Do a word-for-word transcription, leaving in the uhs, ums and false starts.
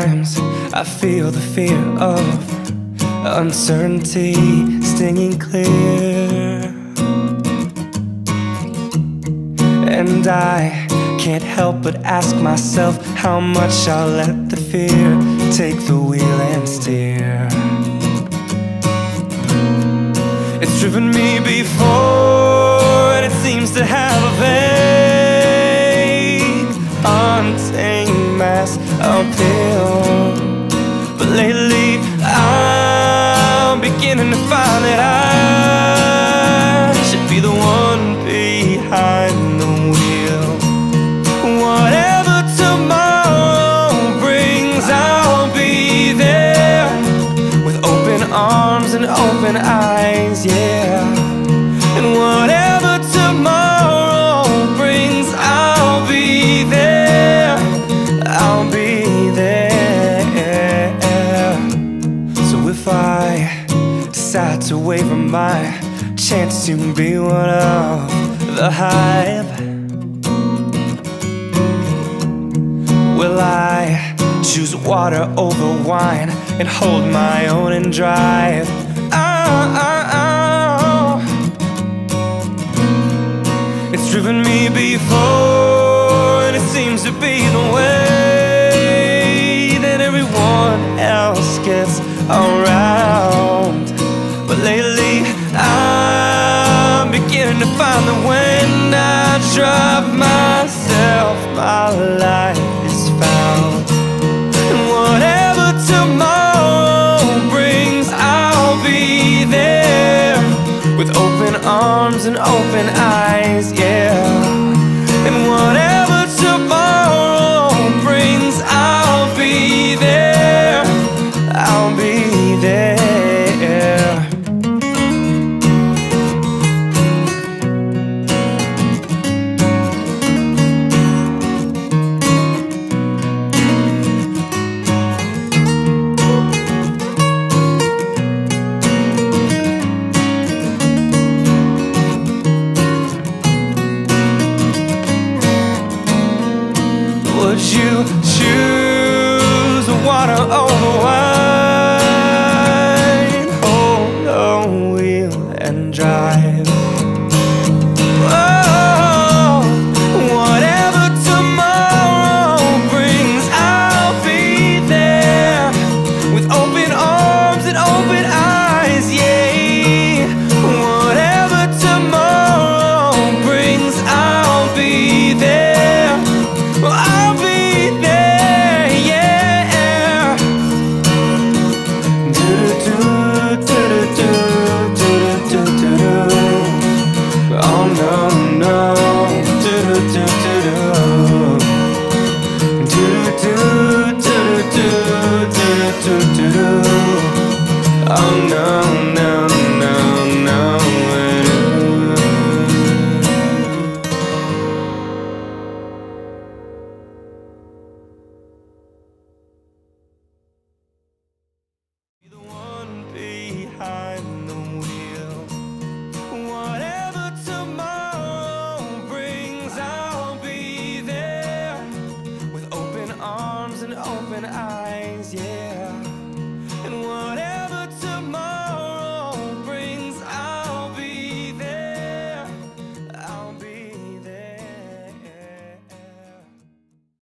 Sometimes I feel the fear of uncertainty stinging clear, and I can't help but ask myself how much I'll let the fear take the wheel and steer. It's driven me before, and it seems to have a vague, untamed mass appeal. But lately I'm beginning to find that I should be the one behind the wheel. Whatever tomorrow brings, I'll be there with open arms and open eyes, yeah. And whatever tomorrow brings, I'll be there, I'll be there. So if I decide to waver my chance to be one of the hype, will I choose water over wine and hold my own and drive? Oh, oh, oh. It's driven me before, and it seems to be the way that everyone else gets around. But lately I'm beginning to find that when I drive myself, my life is found. And whatever tomorrow brings, I'll be there with open arms and open eyes, yeah. And whatever tomorrow brings, I'll be there, I'll be there. Would you choose water over wine? Hold the wheel and drive. Oh, whatever tomorrow brings, I'll be there with open arms and open eyes, yeah. Whatever tomorrow brings, I'll be there, I'll be there, yeah. Do do do.